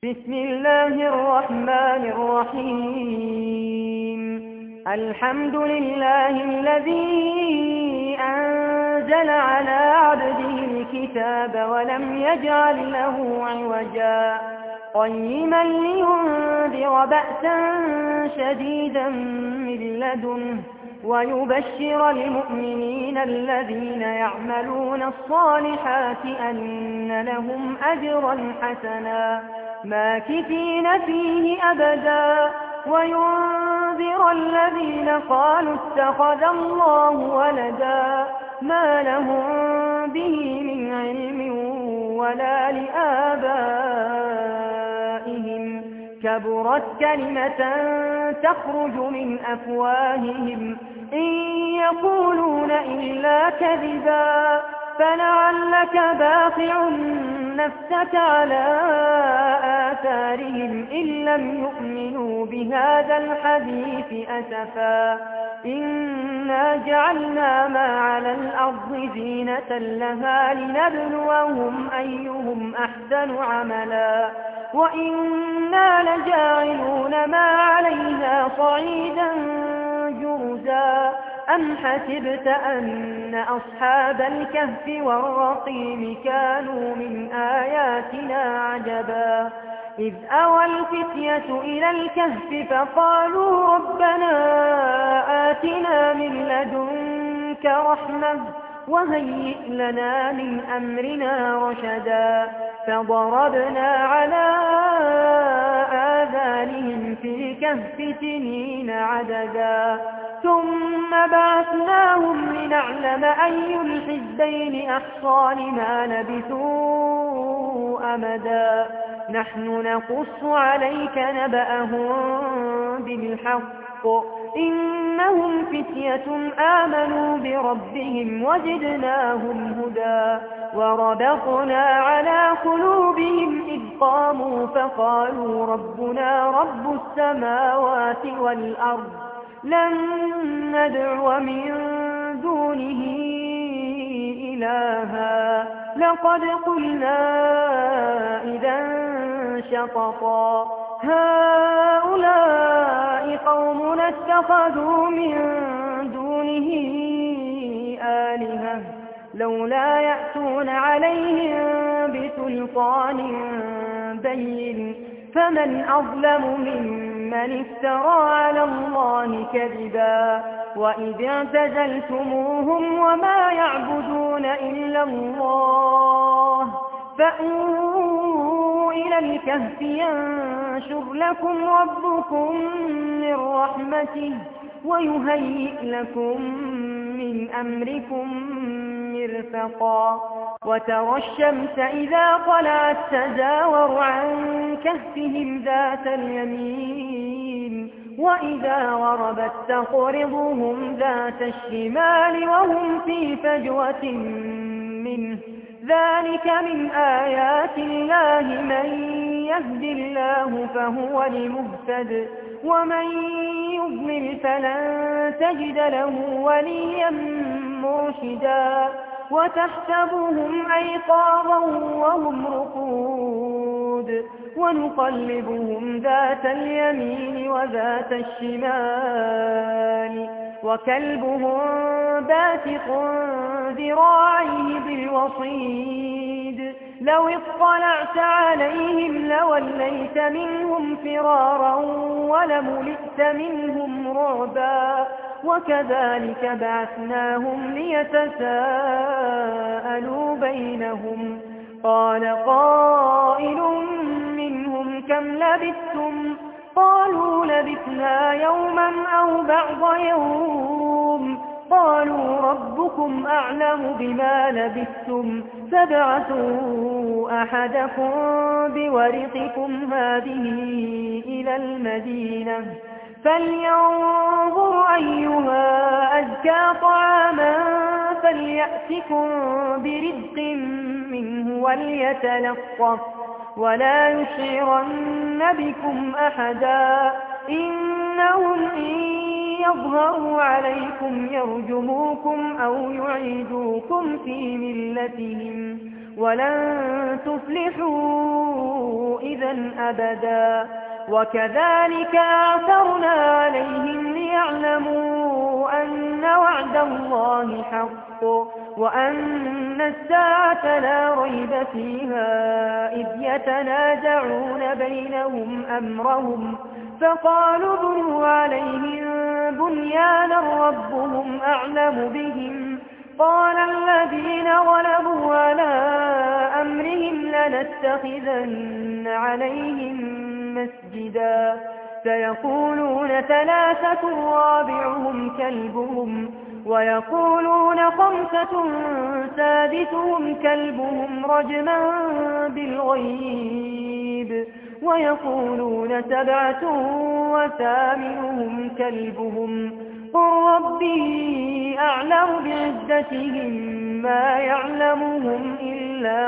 بسم الله الرحمن الرحيم. الحمد لله الذي أنزل على عبده الكتاب ولم يجعل له عوجا قيما لينذر بأسا شديدا من لدنه ويبشر المؤمنين الذين يعملون الصالحات أن لهم أجرا حسنا ماكثين فيه أبدا وينذر الذين قالوا اتخذ الله ولدا ما لهم به من علم ولا لآبائهم كبرت كلمة تخرج من أفواههم إن يقولون إلا كذبا فلعلك باخع نفسك على آثارهم إن لم يؤمنوا بهذا الحديث أسفا إنا جعلنا ما على الأرض زينة لها لنبلوهم أيهم أحسن عملا وإنا لجاعلون ما عليها صعيدا جرزا أم حسبت أن أصحاب الكهف والرقيم كانوا من آياتنا عجبا إذ أوى الفتية إلى الكهف فقالوا ربنا آتنا من لدنك رحمة وهيئ لنا من أمرنا رشدا فضربنا على آذانهم في الكهف سنين عددا ثم بعثناهم لنعلم أي الحزبين أحصى لما لبثوا أمدا نحن نقص عليك نبأهم بالحق إنهم فتية آمنوا بربهم وزدناهم هدى وربطنا على قلوبهم إذ قاموا فقالوا ربنا رب السماوات والأرض لن ندعو من دونه إلها لقد قلنا إذا شططا هؤلاء قومنا اتخذوا من دونه آلهة لولا يأتون عليهم بسلطان بين فمن أظلم ممن افترى على الله كذبا وإذ اعتزلتموهم وما يعبدون إلا الله فأووا إلى الكهف ينشر لكم ربكم من رحمته ويهيئ لكم من أمركم مرفقا وترى الشمس إذا طلعت تزاور عن كهفهم ذات اليمين وإذا غربت تقرضهم ذات الشمال وهم في فجوة منه ذلك من آيات الله من يهد الله فهو المهتد ومن يضلل فلن تجد له وليا مرشدا وتحسبهم أيقاظا وهم رقود ونقلبهم ذات اليمين وذات الشمال وكلبهم باسط ذراعيه بالوصيد لو اطلعت عليهم لوليت منهم فرارا ولملئت منهم رعبا وكذلك بعثناهم ليتساءلوا بينهم قال قائل منهم كم لبثتم قالوا لبثنا يوما أو بعض يوم قالوا ربكم أعلم بما لبثتم فابعثوا أحدكم بورقكم هذه إلى المدينة فلينظر أيها أزكى طعاما فليأتكم برزق منه وليتلطف ولا يشعرن بكم أحدا إنهم إن يظهروا عليكم يرجموكم أو يعيدوكم في ملتهم ولن تفلحوا إذا أبدا. وكذلك أعثرنا عليهم ليعلموا أن وعد الله حق وأن الساعة لا ريب فيها إذ يتنازعون بينهم أمرهم فقالوا ابنوا عليهم بنيانا ربهم أعلم بهم قال الذين غلبوا على أمرهم لنتخذن عليهم مسجدا سيقولون ثلاثة رابعهم كلبهم ويقولون خمسة سادسهم كلبهم رجما بالغيب ويقولون سبعة وثامنهم كلبهم قل ربي أعلم بعدتهم ما يعلمهم إلا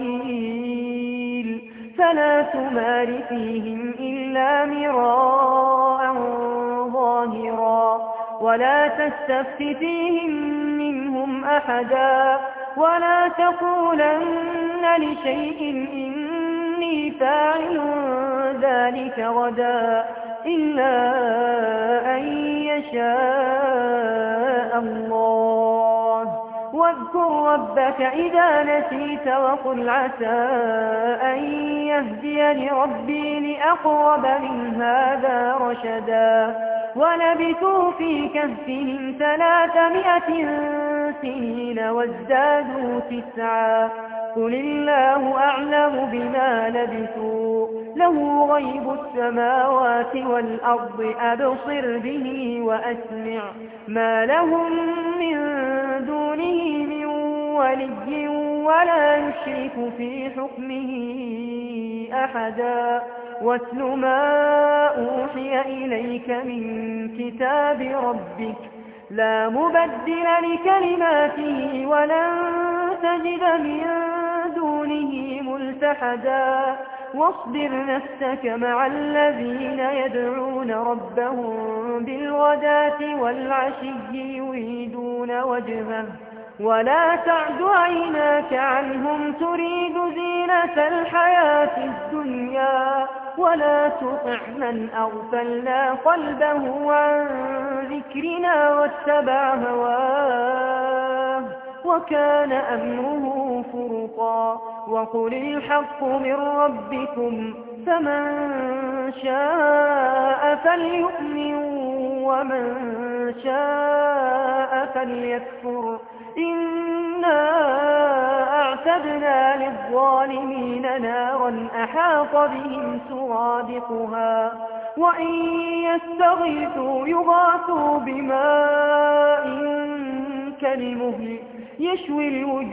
قليل فلا تمار فيهم إلا مراء ظاهرا ولا تستفت فيهم منهم أحدا ولا تقولن لشيء إني فاعل ذلك غدا إلا أن يشاء الله واذكر ربك إذا نسيت وقل عسى أن يهديني ربي لأقرب من هذا رشدا ولبثوا في كهفهم 300 سنين وازدادوا 9 قل الله أعلم بما لبثوا له غيب السماوات والأرض أبصر به وأسمع ما لهم من دونه من ولي ولا يشرك في حكمه أحدا واتل ما أوحي إليك من كتاب ربك لا مبدل لكلماته ولن تجد من دونه ملتحدا واصبر نفسك مع الذين يدعون ربهم بالغداة والعشي يريدون وجهه ولا تعد عيناك عنهم تريد زينة الحياة الدنيا ولا تطع من أغفلنا قلبه عن ذكرنا واتبع هواه وكان أمره فرطا وقل الحق من ربكم فمن شاء فليؤمن ومن شاء فليكفر إنا أعتدنا للظالمين نارا أحاط بهم سرادقها وإن يستغيثوا يغاثوا بماء كالمهل يشوي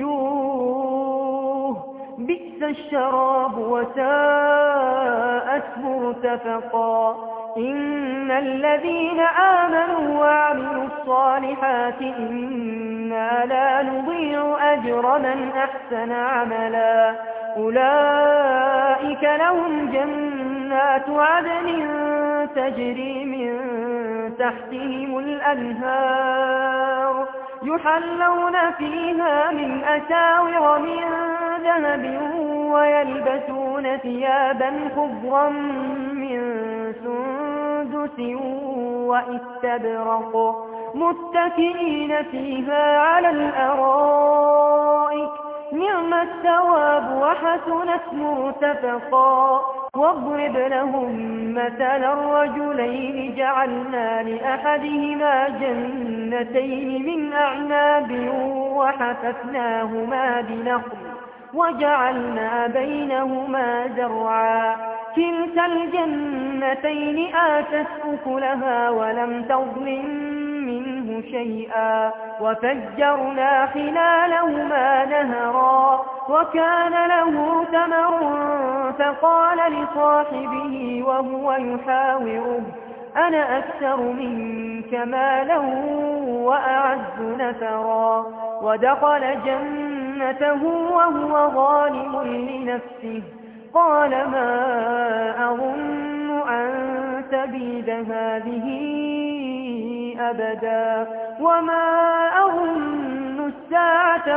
الوجوه بئس الشراب وساءت مرتفقا إن الذين آمنوا وعملوا الصالحات إنا لا نضيع أجر من أحسن عملا أولئك لهم جنات عدن تجري من تحتهم الأنهار يحلون فيها من أساور من ذهب ويلبسون ثيابا خضرا من سندس واستبرق متكئين فيها على الأرائك نعم الثواب وحسنت مرتفقا واضرب لهم مثل الرجلين جعلنا لأحدهما جنتين من أعناب وحففناهما بنخل وجعلنا بينهما زرعا كلتا الجنتين آتت أكلها ولم تظلم منه شيئا وفجرنا خلالهما نهرا وكان له ثمر فقال لصاحبه وهو يحاوره أنا أكثر منك مالا وأعز نفرا ودخل جنته وهو ظالم لنفسه قال ما أظن أن تبيد هذه أبدا وما أظن الساعة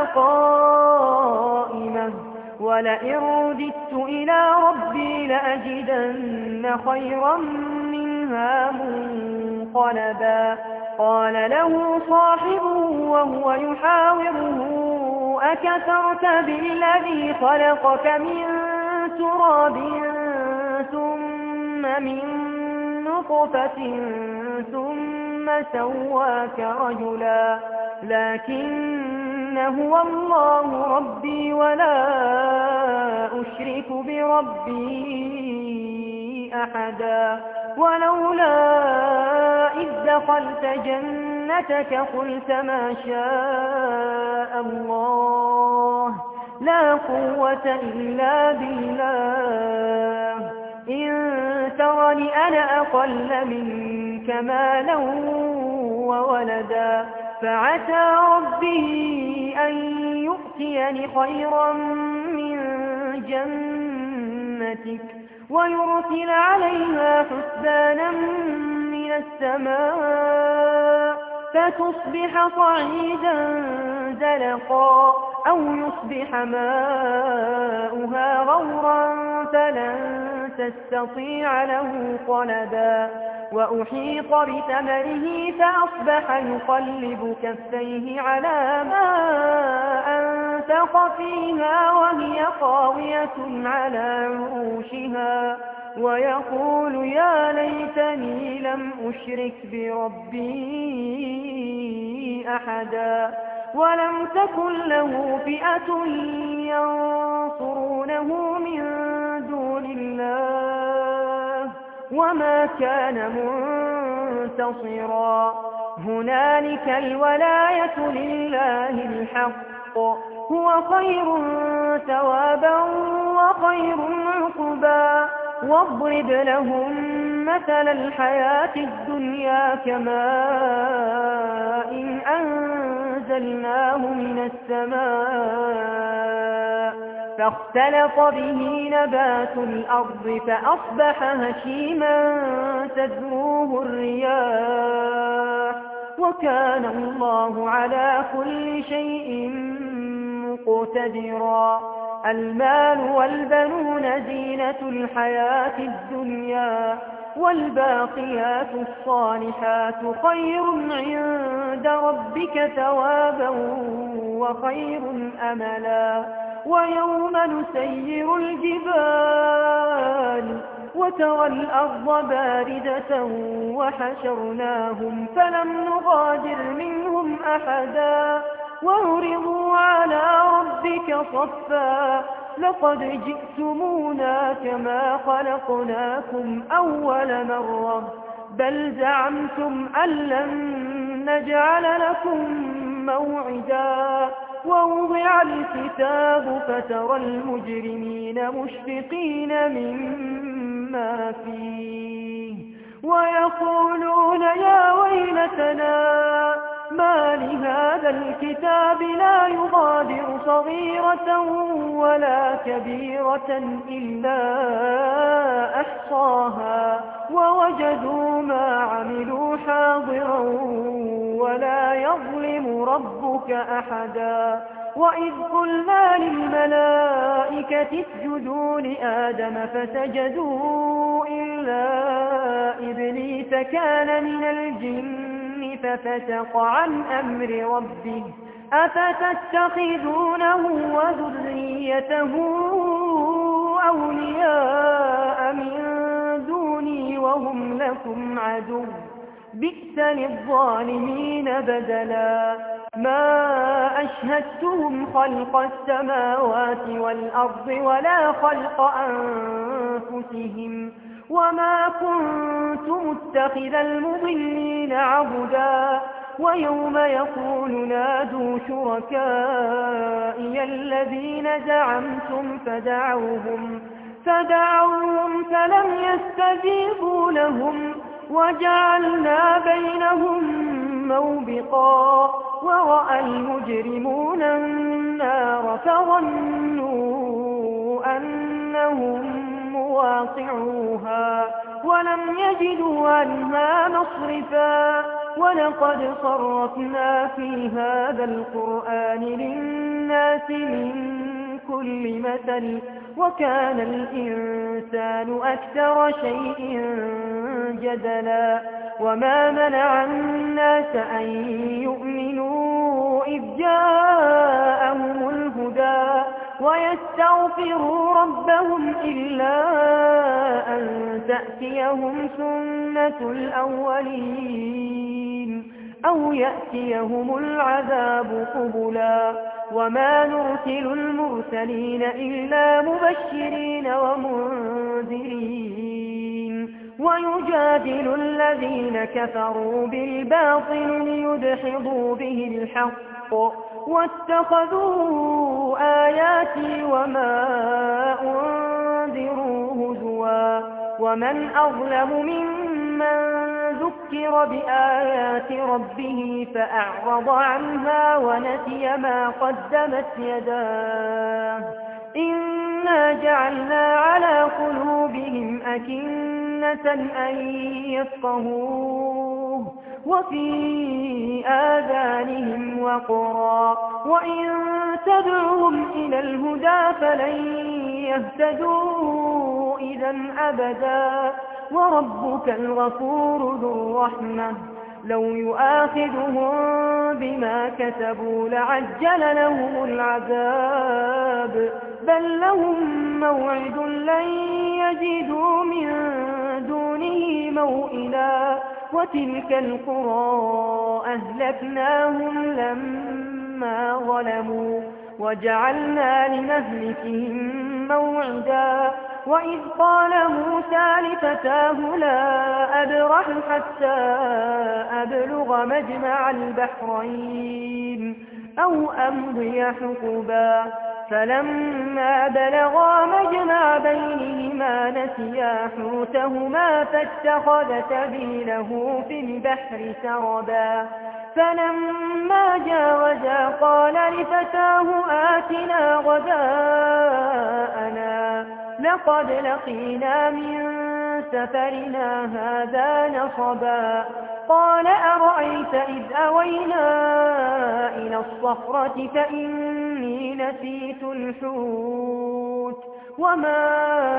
قائمة ولئن رددت إلى ربي لأجدن خيرا منها منقلبا قال له صاحبه وهو يحاوره أكفرت بالذي خلقك من تراب ثم من نطفة ثم سواك رجلا لكن هو الله ربي ولا أشرك بربي أحدا ولولا إذ دخلت جنتك قلت ما شاء الله لا قوة إلا بالله إن ترني أنا أقل منك مالا وولدا فعسى ربي أن يؤتيني خيرا من جنتك ويرسل عليها حسبانا من السماء فتصبح صعيدا زلقا أو يصبح ماؤها غورا فلن تستطيع له طلبا وأحيط بثمره فأصبح يقلب كفيه على ما أنفق فيها وهي خاوية على عروشها ويقول يا ليتني لم أشرك بربي أحدا ولم تكن له فئة ينصرونه من دون الله وما كان منتصرا هنالك الولاية لله الحق هو خير ثوابا وخير عقبا واضرب لهم مثل الحياة الدنيا كماء إن أنزلناه من السماء فاختلط به نبات الأرض فأصبح هشيما تذروه الرياح وكان الله على كل شيء مقتدرا المال والبنون زينة الحياة الدنيا والباقيات الصالحات خير عند ربك ثوابا وخير أملا ويوم نسير الجبال وترى الأرض باردة وحشرناهم فلم نغادر منهم أحدا وعرضوا على ربك صفا لقد جئتمونا كما خلقناكم أول مرة بل زعمتم أن لن نجعل لكم موعدا ووضع الكتاب فترى المجرمين مشفقين مما فيه ويقولون يا ويلتنا ما لهذا الكتاب لا يغادر صغيرة ولا كبيرة إلا أحصاها ووجدوا ما عملوا حاضرا ولا يظلم ربك أحدا وإذ قلنا للملائكة اسجدوا لآدم فسجدوا إلا إبليس كان من الجن ففسق عن أمر ربه أفتتخذونه وذريته أولياء من دوني وهم لكم عدو بئس للظالمين بدلا ما أشهدتهم خلق السماوات والأرض ولا خلق أنفسهم وما كنت متخذ المضلين عبدا ويوم يقول نادوا شركائي الذين زعمتم فدعوهم فلم يستجيبوا لهم وجعلنا بينهم موبقا ورأى المجرمون النار فظنوا أنهم مواقعوها ولم يجدوا عنها مصرفا ولقد صرفنا في هذا القرآن للناس من كل مثل وكان الإنسان أكثر شيء جدلا وما منع الناس أن يؤمنوا إذ جاءهم الهدى ويستغفروا ربهم إلا أن تأتيهم سنة الأولين أو يأتيهم العذاب قبلا وما نرسل المرسلين إلا مبشرين ومنذرين ويجادل الذين كفروا بالباطل ليدحضوا به الحق واتخذوا آياتي وما أنذروا هزوا ومن أظلم ممن ذكر بآيات ربه فأعرض عنها ونسي ما قدمت يداه إنا جعلنا على قلوبهم أكنة أن يفقهوه وفي آذانهم وقرا وإن تدعوهم إلى الهدى فلن يهتدوا إذا أبدا وربك الغفور ذو الرحمة لو يؤاخذهم بما كسبوا لعجل لهم العذاب بل لهم موعد لن يجدوا من دونه موئلا وتلك القرى أهلكناهم لما ظلموا وجعلنا لمهلكهم موعدا وإذ قال موسى لفتاه لا أبرح حتى أبلغ مجمع البحرين أو أمضي حقبا فلما بلغا مجمع بينهما نسيا حوتهما فاتخذ سبيله في البحر سربا فلما جاوزا قال لفتاه آتنا غداءنا لقد لقينا من سفرنا هذا نصبا قال أرأيت إذ أوينا إلى الصخرة فإني نسيت الحوت وما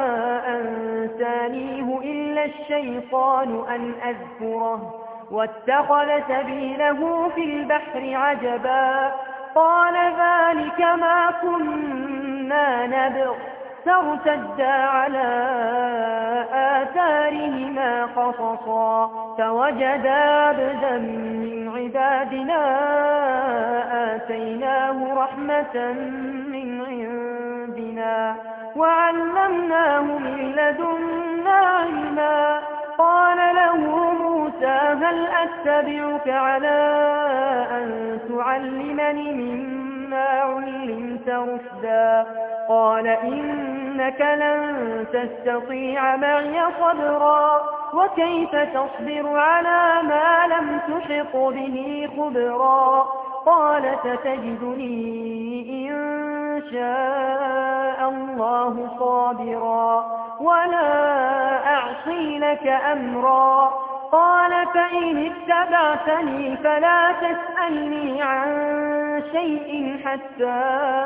أنسانيه إلا الشيطان أن أذكره واتخذ سبيله في البحر عجبا قال ذلك ما كنا نبغ فارتدا على آثارهما قصصا فوجدا عبدا من عبادنا آتيناه رحمة من عندنا وعلمناه من لدنا علما قال له موسى هل أتبعك على أن تعلمني مما علمت رشدا قال إنك لن تستطيع معي صبرا وكيف تصبر على ما لم تحط به خبرا قال ستجدني إن شاء الله صابرا ولا أعصي لك أمرا قال فإن اتبعتني فلا تسألني عن شيء حتى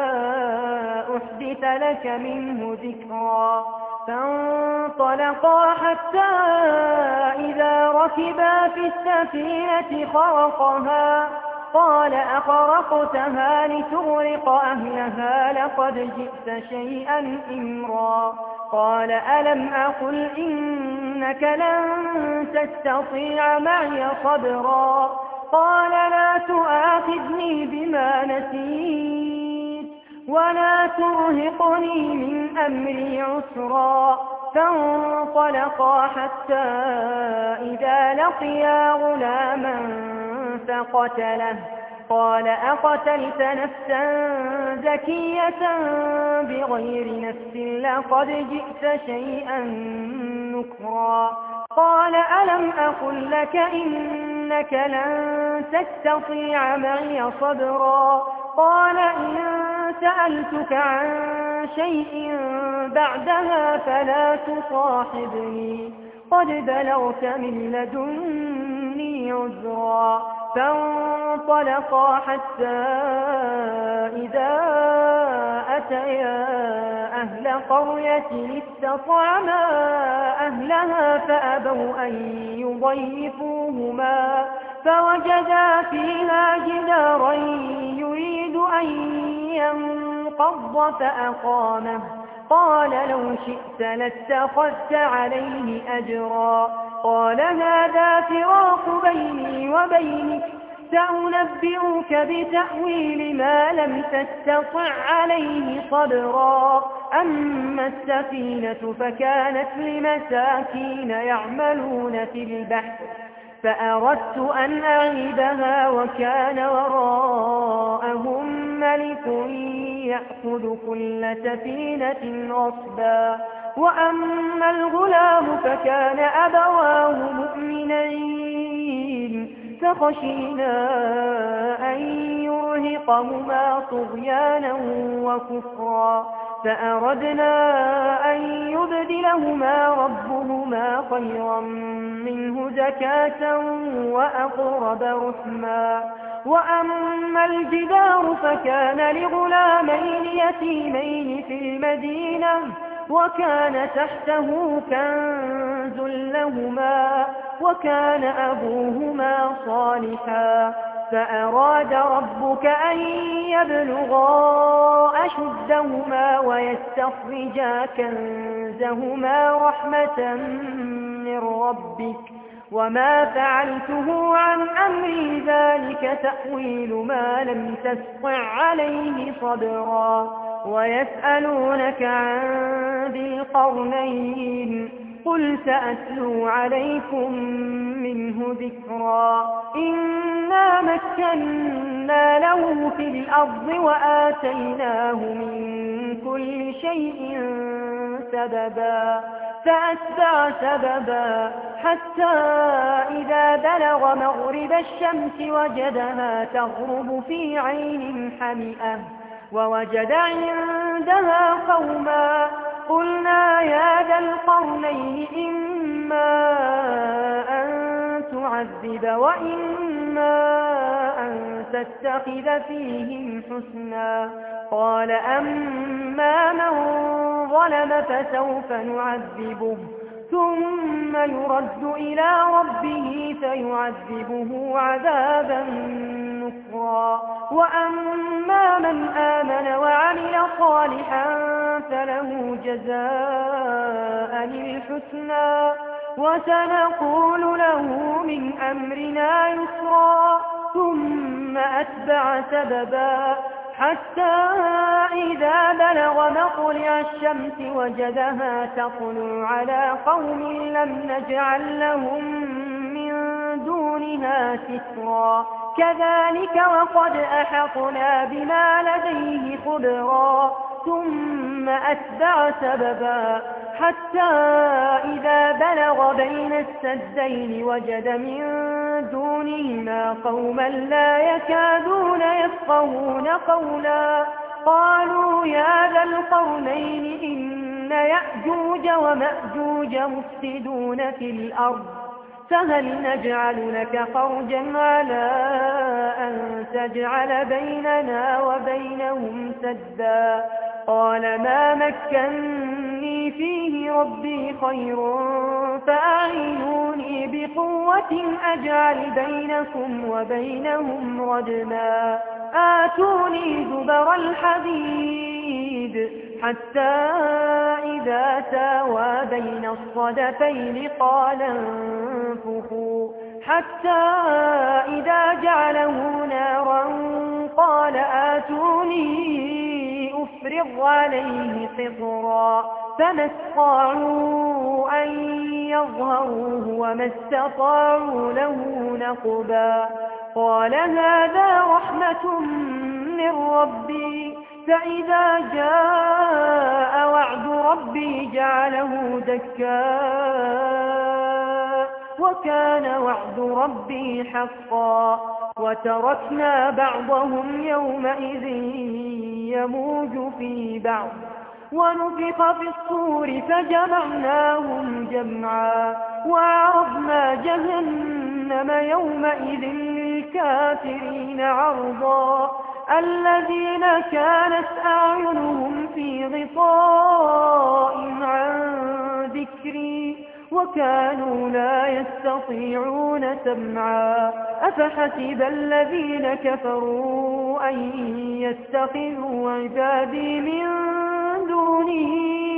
أحدث لك منه ذكرا فانطلقا حتى إذا ركبا في السفينة خرقها قال أخرقتها لتغرق أهلها لقد جئت شيئا إمرا قال ألم أقل إنك لن تستطيع معي صبرا قال لا تؤاخذني بما نسيت ولا ترهقني من أمري عسرا فانطلقا حتى إذا لقيا غلاما فقتله قال أقتلت نفسا زكية بغير نفس لقد جئت شيئا نكرا قال ألم أقل لك إنك لن تستطيع معي صبرا قال إن سألتك عن شيء بعدها فلا تصاحبني قد بلغت من لدن مني عذرا فانطلقا حتى إذا أتيا أهل قرية استطعما أهلها فأبوا أن يضيفوهما فوجدا فيها جدارا يريد أن ينقض فأقامه قال لو شئت لاتخذت عليه أجرا قال هذا فراق بيني وبينك سأنبئك بتأويل ما لم تستطع عليه صبرا أما السفينة فكانت لمساكين يعملون في البحر فأردت أن أعيبها وكان وراءهم ملك يأخذ كل سفينة غصبا وأما الغلام فكان أبواه مؤمنين فخشينا أن يرهقهما طغيانا وكفرا فأردنا أن يبدلهما ربهما خيرا منه زكاة وأقرب رحما وأما الجدار فكان لغلامين يتيمين في المدينة وكان تحته كنز لهما وكان أبوهما صالحا فأراد ربك أن يبلغا أشدهما ويستخرجا كنزهما رحمة من ربك وما فعلته عن أمري ذلك تأويل ما لم تستطع عليه صبرا ويسألونك عن ذي القرنين قل سأتلو عليكم منه ذكرا إنا مكنا له في الأرض وآتيناه من كل شيء سببا فأتبع سببا حتى إذا بلغ مغرب الشمس وجدها تغرب في عين حمئة ووجد عندها قوما قلنا يا ذا القرنين إما أن تعذب وإما أن تتخذ فيهم حسنا قال أما من ظلم فسوف نعذبه ثم يرد إلى ربه فيعذبه عذابا نكرا وأما من آمن وعمل صالحا فله جزاء الحسنى وسنقول له من أمرنا يسرا ثم أتبع سببا حتى إذا بلغ مطلع الشمس وجدها تطلع على قوم لم نجعل لهم من دونها سترا كذلك وقد أحطنا بما لديه خبرا ثم أتبع سببا حتى إذا بلغ بين السدين وجد من دونهما قوما لا يكادون يفقهون قولا قالوا يا ذا القرنين إن يأجوج ومأجوج مفسدون في الأرض فهل نجعل لك خرجا على أن تجعل بيننا وبينهم سدا قال ما مكني فيه ربي خير فأعينوني بقوة أجعل بينكم وبينهم ردما آتوني زبر الحديد حتى إذا ساوى بين الصدفين قال انفخوا حتى إذا جعله نارا قال آتوني أفرغ عليه قطرا فما استطاعوا أن يظهروه وما استطاعوا له نقبا قال هذا رحمة من ربي فإذا جاء وعد ربي جعله دكا وكان وعد ربي حقا وتركنا بعضهم يومئذ يموج في بعض ونفخ في الصور فجمعناهم جمعا وعرضنا جهنم يومئذ للكافرين عرضا الذين كانت أعينهم في غطاء عن ذكري وكانوا لا يستطيعون سمعا أفحسب الذين كفروا أن يتخذوا عبادي من دونه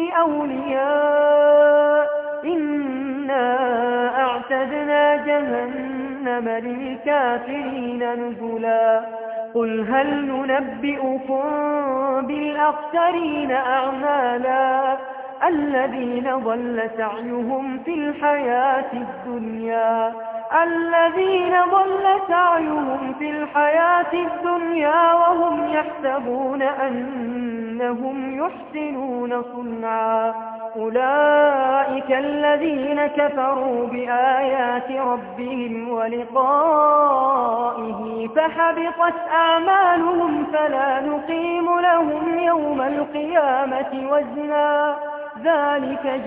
أولياء إنا أعتدنا جهنم للكافرين نزلا قل هل ننبئكم بالأخسرين أعمالا الذين ضل سعيهم في الحياة الدنيا وهم يحسبون أنهم يحسنون صنعا أولئك الذين كفروا بآيات ربهم ولقائه فحبطت أعمالهم فلا نقيم لهم يوم القيامة وزنا ذلك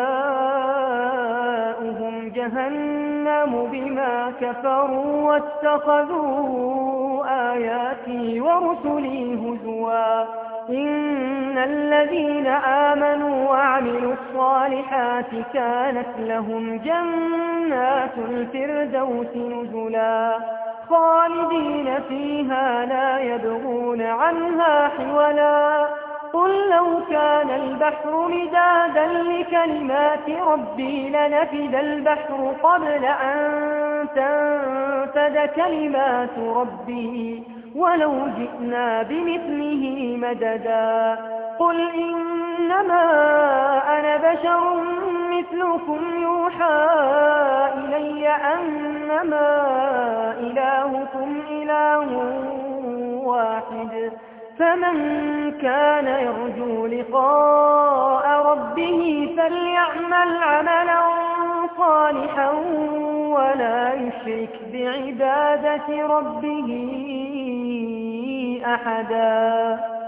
جزاؤهم جهنم بما كفروا واتخذوا آياتي ورسلي هزوا إن الذين آمنوا وعملوا الصالحات كانت لهم جنات الفردوس نزلا خالدين فيها لا يبغون عنها حولا قل لو كان البحر مدادا لكلمات ربي لنفد البحر قبل أن تنفد كلمات ربي ولو جئنا بمثله مددا قل إنما أنا بشر مثلكم يوحى إلي أنما إلهكم إله واحد فمن كان يرجو لقاء ربه فليعمل عملا صالحا ولا يشرك بعبادة ربه أحدا